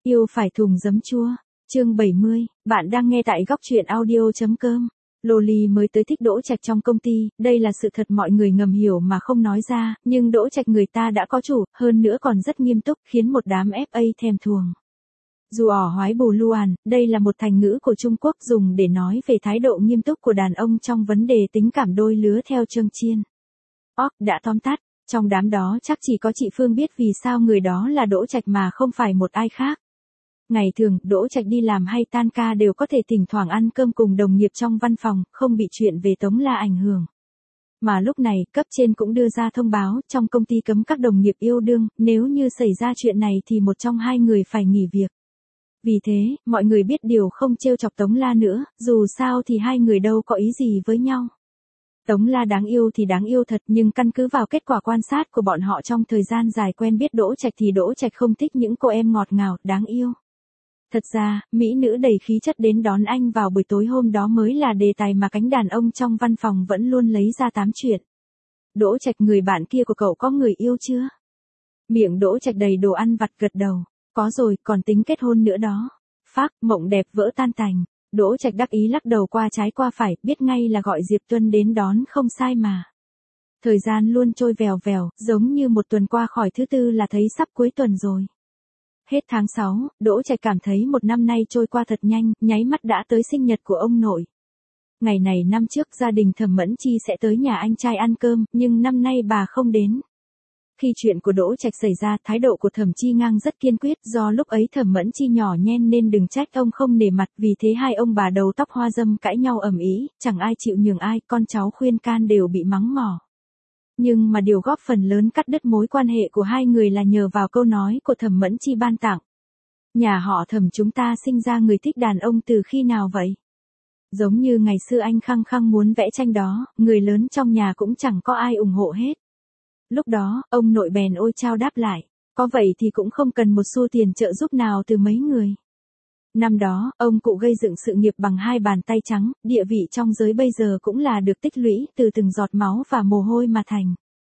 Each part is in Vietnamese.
Yêu phải thùng giấm chua. Chương 70, bạn đang nghe tại góc truyện audio.com. Loli mới tới thích Đỗ Trạch trong công ty, đây là sự thật mọi người ngầm hiểu mà không nói ra, nhưng Đỗ Trạch người ta đã có chủ, hơn nữa còn rất nghiêm túc, khiến một đám FA thèm thuồng. Dù ỏ hoái bù luàn, đây là một thành ngữ của Trung Quốc dùng để nói về thái độ nghiêm túc của đàn ông trong vấn đề tình cảm đôi lứa theo chương chiên. Đã tóm tắt, trong đám đó chắc chỉ có chị Phương biết vì sao người đó là Đỗ Trạch mà không phải một ai khác. Ngày thường, Đỗ Trạch đi làm hay tan ca đều có thể thỉnh thoảng ăn cơm cùng đồng nghiệp trong văn phòng, không bị chuyện về Tống La ảnh hưởng. Mà lúc này, cấp trên cũng đưa ra thông báo, trong công ty cấm các đồng nghiệp yêu đương, nếu như xảy ra chuyện này thì một trong hai người phải nghỉ việc. Vì thế, mọi người biết điều không trêu chọc Tống La nữa, dù sao thì hai người đâu có ý gì với nhau. Tống La đáng yêu thì đáng yêu thật, nhưng căn cứ vào kết quả quan sát của bọn họ trong thời gian dài quen biết Đỗ Trạch thì Đỗ Trạch không thích những cô em ngọt ngào, đáng yêu. Thật ra, mỹ nữ đầy khí chất đến đón anh vào buổi tối hôm đó mới là đề tài mà cánh đàn ông trong văn phòng vẫn luôn lấy ra tám chuyện. Đỗ Trạch, người bạn kia của cậu có người yêu chưa? Miệng Đỗ Trạch đầy đồ ăn vặt, gật đầu. Có rồi, còn tính kết hôn nữa đó. Phác, mộng đẹp vỡ tan tành. Đỗ Trạch đắc ý lắc đầu qua trái qua phải, biết ngay là gọi Diệp Tuân đến đón không sai mà. Thời gian luôn trôi vèo vèo, giống như một tuần qua khỏi thứ tư là thấy sắp cuối tuần rồi. Hết tháng 6, Đỗ Trạch cảm thấy một năm nay trôi qua thật nhanh, nháy mắt đã tới sinh nhật của ông nội. Ngày này năm trước gia đình Thẩm Mẫn Chi sẽ tới nhà anh trai ăn cơm, nhưng năm nay bà không đến. Khi chuyện của Đỗ Trạch xảy ra, thái độ của Thẩm Chi Ngang rất kiên quyết, do lúc ấy Thẩm Mẫn Chi nhỏ nhen nên đừng trách ông không nể mặt, vì thế hai ông bà đầu tóc hoa dâm cãi nhau ầm ĩ, chẳng ai chịu nhường ai, con cháu khuyên can đều bị mắng mỏ. Nhưng mà điều góp phần lớn cắt đứt mối quan hệ của hai người là nhờ vào câu nói của Thẩm Mẫn Chi ban tặng. Nhà họ Thẩm chúng ta sinh ra người thích đàn ông từ khi nào vậy? Giống như ngày xưa anh khăng khăng muốn vẽ tranh đó, người lớn trong nhà cũng chẳng có ai ủng hộ hết. Lúc đó, ông nội bèn ôi chao đáp lại, có vậy thì cũng không cần một xu tiền trợ giúp nào từ mấy người. Năm đó, ông cụ gây dựng sự nghiệp bằng hai bàn tay trắng, địa vị trong giới bây giờ cũng là được tích lũy từ từng giọt máu và mồ hôi mà thành.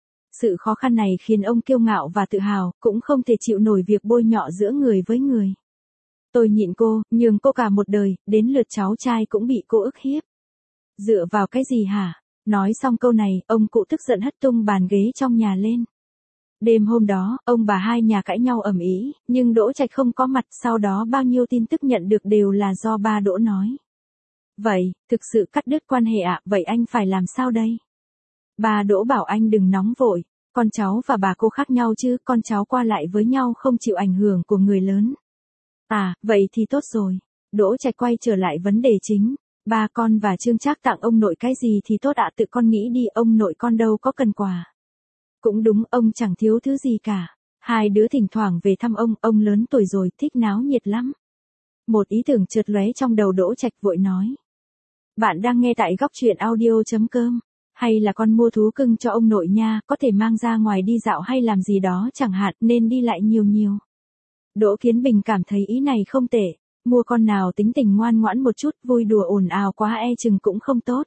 Sự khó khăn này khiến ông kiêu ngạo và tự hào, cũng không thể chịu nổi việc bôi nhọ giữa người với người. Tôi nhịn cô, nhường cô cả một đời, đến lượt cháu trai cũng bị cô ức hiếp. Dựa vào cái gì hả? Nói xong câu này, ông cụ tức giận hất tung bàn ghế trong nhà lên. Đêm hôm đó, ông bà hai nhà cãi nhau ầm ĩ, nhưng Đỗ Trạch không có mặt, sau đó bao nhiêu tin tức nhận được đều là do ba Đỗ nói. Vậy, thực sự cắt đứt quan hệ ạ, vậy anh phải làm sao đây? Ba Đỗ bảo anh đừng nóng vội, con cháu và bà cô khác nhau chứ, con cháu qua lại với nhau không chịu ảnh hưởng của người lớn. À, vậy thì tốt rồi. Đỗ Trạch quay trở lại vấn đề chính. Ba con và Trương Trác tặng ông nội cái gì thì tốt ạ, tự con nghĩ đi, ông nội con đâu có cần quà. Cũng đúng, ông chẳng thiếu thứ gì cả. Hai đứa thỉnh thoảng về thăm ông lớn tuổi rồi, thích náo nhiệt lắm. Một ý tưởng chợt lóe trong đầu Đỗ Trạch, vội nói. Bạn đang nghe tại góc truyện audio.com. Hay là con mua thú cưng cho ông nội nha, có thể mang ra ngoài đi dạo hay làm gì đó chẳng hạn, nên đi lại nhiều nhiều. Đỗ Kiến Bình cảm thấy ý này không tệ. Mua con nào tính tình ngoan ngoãn một chút, vui đùa ồn ào quá chừng cũng không tốt.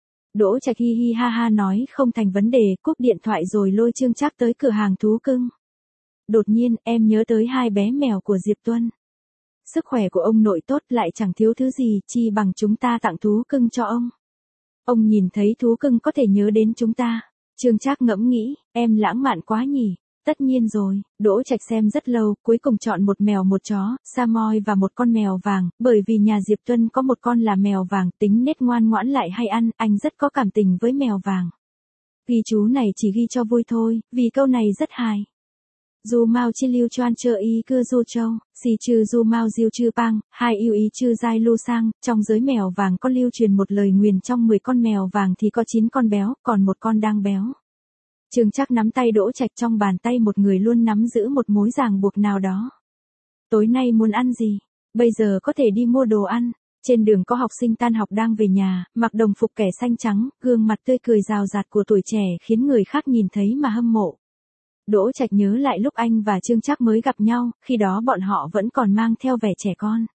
Đỗ Trạch hi hi ha ha nói không thành vấn đề, cúp điện thoại rồi lôi Trương Trác tới cửa hàng thú cưng. Đột nhiên, em nhớ tới hai bé mèo của Diệp Tuân. Sức khỏe của ông nội tốt, lại chẳng thiếu thứ gì, chi bằng chúng ta tặng thú cưng cho ông. Ông nhìn thấy thú cưng có thể nhớ đến chúng ta. Trương Trác ngẫm nghĩ, em lãng mạn quá nhỉ. Tất nhiên rồi, Đỗ Trạch xem rất lâu, cuối cùng chọn một mèo một chó, Samoy và một con mèo vàng, bởi vì nhà Diệp Tuân có một con là mèo vàng, tính nết ngoan ngoãn lại hay ăn, anh rất có cảm tình với mèo vàng. Ghi chú này chỉ ghi cho vui thôi, vì câu này rất hài. Dù mau chi lưu choan chơ y cưa du châu, xì trừ du mau diêu chư pang, hai yêu ý chư giai lưu sang, trong giới mèo vàng có lưu truyền một lời nguyền trong 10 con mèo vàng thì có 9 con béo, còn một con đang béo. Trương Trác nắm tay Đỗ Trạch, trong bàn tay một người luôn nắm giữ một mối ràng buộc nào đó. Tối nay muốn ăn gì? Bây giờ có thể đi mua đồ ăn. Trên đường có học sinh tan học đang về nhà, mặc đồng phục kẻ xanh trắng, gương mặt tươi cười rào rạt của tuổi trẻ khiến người khác nhìn thấy mà hâm mộ. Đỗ Trạch nhớ lại lúc anh và Trương Trác mới gặp nhau, khi đó bọn họ vẫn còn mang theo vẻ trẻ con.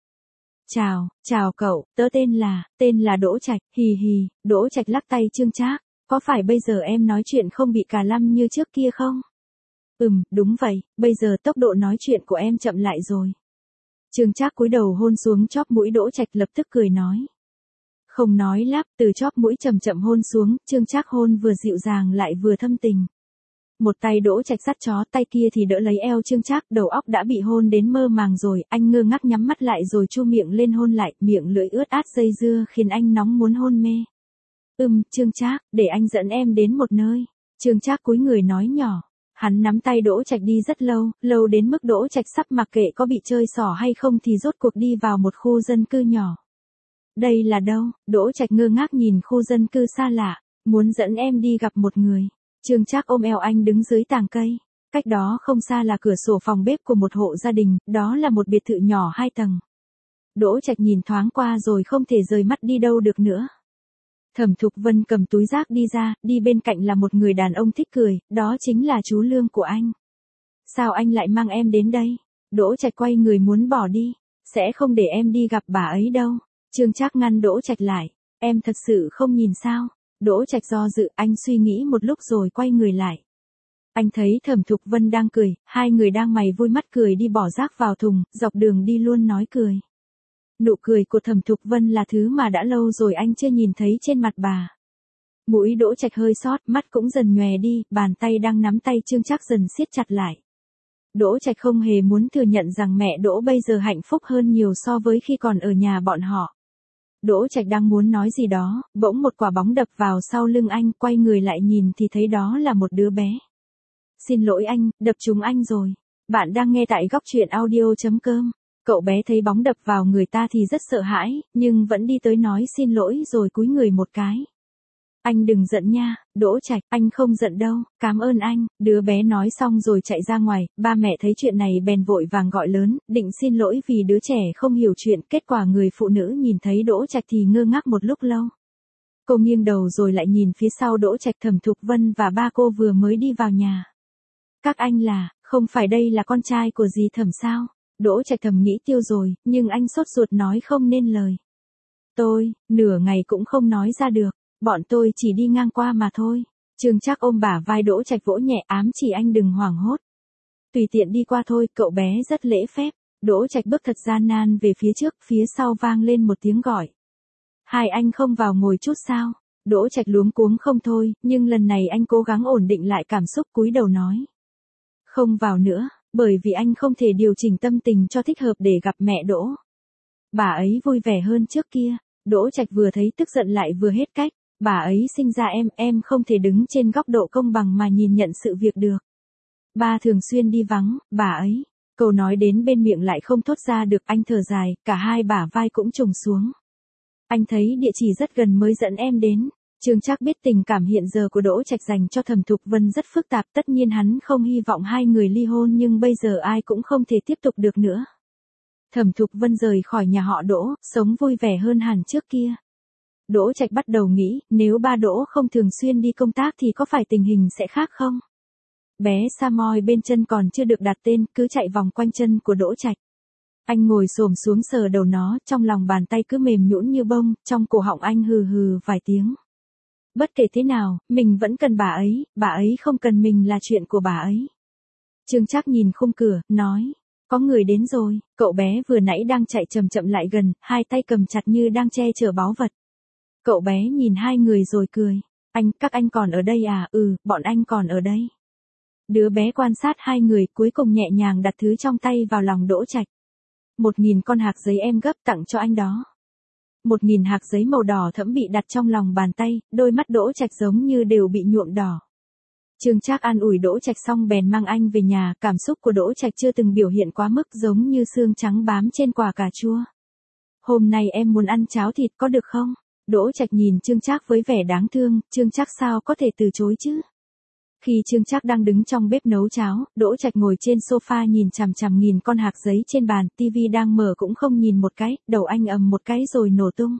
Chào cậu, tớ tên là Đỗ Trạch, hì hì. Đỗ Trạch lắc tay Trương Trác. Có phải bây giờ em nói chuyện không bị cà lăm như trước kia không? Đúng vậy, bây giờ tốc độ nói chuyện của em chậm lại rồi. Trương Trác cúi đầu hôn xuống chóp mũi Đỗ Trạch lập tức cười nói. Không nói lắp, từ chóp mũi chậm chậm hôn xuống, Trương Trác hôn vừa dịu dàng lại vừa thâm tình. Một tay Đỗ Trạch dắt chó, tay kia thì đỡ lấy eo Trương Trác, đầu óc đã bị hôn đến mơ màng rồi, anh ngơ ngác nhắm mắt lại rồi chu miệng lên hôn lại, miệng lưỡi ướt át dây dưa khiến anh nóng muốn hôn mê. Trương Trác, để anh dẫn em đến một nơi. Trương Trác cúi người nói nhỏ. Hắn nắm tay Đỗ Trạch đi rất lâu, lâu đến mức Đỗ Trạch sắp mặc kệ có bị chơi xỏ hay không thì rốt cuộc đi vào một khu dân cư nhỏ. Đây là đâu? Đỗ Trạch ngơ ngác nhìn khu dân cư xa lạ, muốn dẫn em đi gặp một người. Trương Trác ôm eo anh đứng dưới tàng cây. Cách đó không xa là cửa sổ phòng bếp của một hộ gia đình, đó là một biệt thự nhỏ 2 tầng. Đỗ Trạch nhìn thoáng qua rồi không thể rời mắt đi đâu được nữa. Thẩm Thục Vân cầm túi rác đi ra, đi bên cạnh là một người đàn ông thích cười, đó chính là chú Lương của anh. Sao anh lại mang em đến đây? Đỗ Trạch quay người muốn bỏ đi. Sẽ không để em đi gặp bà ấy đâu. Trương Trác ngăn Đỗ Trạch lại. Em thật sự không nhìn sao? Đỗ Trạch do dự, anh suy nghĩ một lúc rồi quay người lại. Anh thấy Thẩm Thục Vân đang cười, hai người đang mày vui mắt cười đi bỏ rác vào thùng, dọc đường đi luôn nói cười. Nụ cười của Thẩm Thục Vân là thứ mà đã lâu rồi anh chưa nhìn thấy trên mặt bà. Mũi Đỗ Trạch hơi sót, mắt cũng dần nhòe đi, bàn tay đang nắm tay Trương Trác dần siết chặt lại. Đỗ Trạch không hề muốn thừa nhận rằng mẹ Đỗ bây giờ hạnh phúc hơn nhiều so với khi còn ở nhà bọn họ. Đỗ Trạch đang muốn nói gì đó, bỗng một quả bóng đập vào sau lưng anh, quay người lại nhìn thì thấy đó là một đứa bé. Xin lỗi anh, đập trúng anh rồi. Bạn đang nghe tại góc truyện audio.com. Cậu bé thấy bóng đập vào người ta thì rất sợ hãi, nhưng vẫn đi tới nói xin lỗi rồi cúi người một cái. Anh đừng giận nha, Đỗ Trạch, anh không giận đâu, cảm ơn anh. Đứa bé nói xong rồi chạy ra ngoài, ba mẹ thấy chuyện này bèn vội vàng gọi lớn, định xin lỗi vì đứa trẻ không hiểu chuyện. Kết quả người phụ nữ nhìn thấy Đỗ Trạch thì ngơ ngác một lúc lâu. Cô nghiêng đầu rồi lại nhìn phía sau Đỗ Trạch. Thẩm Thục Vân và ba cô vừa mới đi vào nhà. Các anh là, không phải đây là con trai của dì Thẩm sao? Đỗ Trạch thầm nghĩ tiêu rồi, nhưng anh sốt ruột nói không nên lời. Nửa ngày cũng không nói ra được, bọn tôi chỉ đi ngang qua mà thôi. Trương Trác ôm bả vai Đỗ Trạch vỗ nhẹ ám chỉ anh đừng hoảng hốt. Tùy tiện đi qua thôi, cậu bé rất lễ phép. Đỗ Trạch bước thật gian nan về phía trước, phía sau vang lên một tiếng gọi. Hai anh không vào ngồi chút sao? Đỗ Trạch luống cuống không thôi, nhưng lần này anh cố gắng ổn định lại cảm xúc cúi đầu nói. Không vào nữa. Bởi vì anh không thể điều chỉnh tâm tình cho thích hợp để gặp mẹ Đỗ. Bà ấy vui vẻ hơn trước kia. Đỗ Trạch vừa thấy tức giận lại vừa hết cách. Bà ấy sinh ra em không thể đứng trên góc độ công bằng mà nhìn nhận sự việc được. Ba thường xuyên đi vắng, bà ấy. Câu nói đến bên miệng lại không thốt ra được, anh thở dài, cả hai bả vai cũng trùng xuống. Anh thấy địa chỉ rất gần mới dẫn em đến. Trương Trác biết tình cảm hiện giờ của Đỗ Trạch dành cho Thẩm Thục Vân rất phức tạp, tất nhiên hắn không hy vọng hai người ly hôn nhưng bây giờ ai cũng không thể tiếp tục được nữa. Thẩm Thục Vân rời khỏi nhà họ Đỗ, sống vui vẻ hơn hẳn trước kia. Đỗ Trạch bắt đầu nghĩ, nếu ba Đỗ không thường xuyên đi công tác thì có phải tình hình sẽ khác không? Bé Samoy bên chân còn chưa được đặt tên, cứ chạy vòng quanh chân của Đỗ Trạch. Anh ngồi xổm xuống sờ đầu nó, trong lòng bàn tay cứ mềm nhũn như bông, trong cổ họng anh hừ hừ vài tiếng. Bất kể thế nào, mình vẫn cần bà ấy không cần mình là chuyện của bà ấy. Trương Trác nhìn khung cửa, nói, có người đến rồi. Cậu bé vừa nãy đang chạy chậm chậm lại gần, hai tay cầm chặt như đang che chở báu vật. Cậu bé nhìn hai người rồi cười. Các anh còn ở đây à? Bọn anh còn ở đây. Đứa bé quan sát hai người, cuối cùng nhẹ nhàng đặt thứ trong tay vào lòng Đỗ Trạch. 1000 con hạc giấy em gấp tặng cho anh đó. 1000 hạc giấy màu đỏ thẫm bị đặt trong lòng bàn tay, đôi mắt Đỗ Trạch giống như đều bị nhuộm đỏ. Trương Trác an ủi Đỗ Trạch xong bèn mang anh về nhà, cảm xúc của Đỗ Trạch chưa từng biểu hiện quá mức, giống như xương trắng bám trên quả cà chua. Hôm nay em muốn ăn cháo thịt có được không? Đỗ Trạch nhìn Trương Trác với vẻ đáng thương, Trương Trác sao có thể từ chối chứ? Khi Trương Trác đang đứng trong bếp nấu cháo, Đỗ Trạch ngồi trên sofa nhìn chằm chằm 1000 con hạc giấy trên bàn, tivi đang mở cũng không nhìn một cái, đầu anh ầm một cái rồi nổ tung.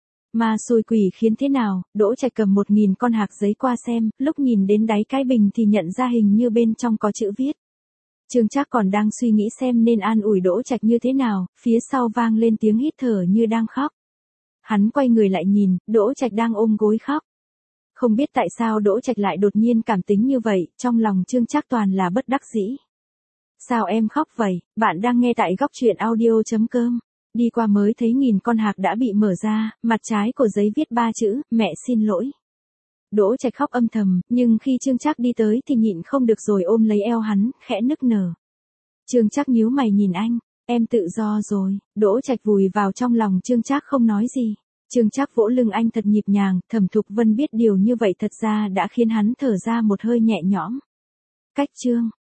Mà xui quỷ khiến thế nào, Đỗ Trạch cầm 1000 con hạc giấy qua xem, lúc nhìn đến đáy cái bình thì nhận ra hình như bên trong có chữ viết. Trương Trác còn đang suy nghĩ xem nên an ủi Đỗ Trạch như thế nào, phía sau vang lên tiếng hít thở như đang khóc. Hắn quay người lại nhìn, Đỗ Trạch đang ôm gối khóc. Không biết tại sao Đỗ Trạch lại đột nhiên cảm tính như vậy, trong lòng Trương Trác toàn là bất đắc dĩ. Sao em khóc vậy? Bạn đang nghe tại góc chuyện audio.com. Đi qua mới thấy nghìn con hạc đã bị mở ra, mặt trái của giấy viết 3 chữ, mẹ xin lỗi. Đỗ Trạch khóc âm thầm, nhưng khi Trương Trác đi tới thì nhịn không được rồi ôm lấy eo hắn, khẽ nức nở. Trương Trác nhíu mày nhìn anh, em tự do rồi. Đỗ Trạch vùi vào trong lòng Trương Trác không nói gì. Trương Trác vỗ lưng anh thật nhịp nhàng, Thẩm Thục Vân biết điều như vậy thật ra đã khiến hắn thở ra một hơi nhẹ nhõm. Cách Trương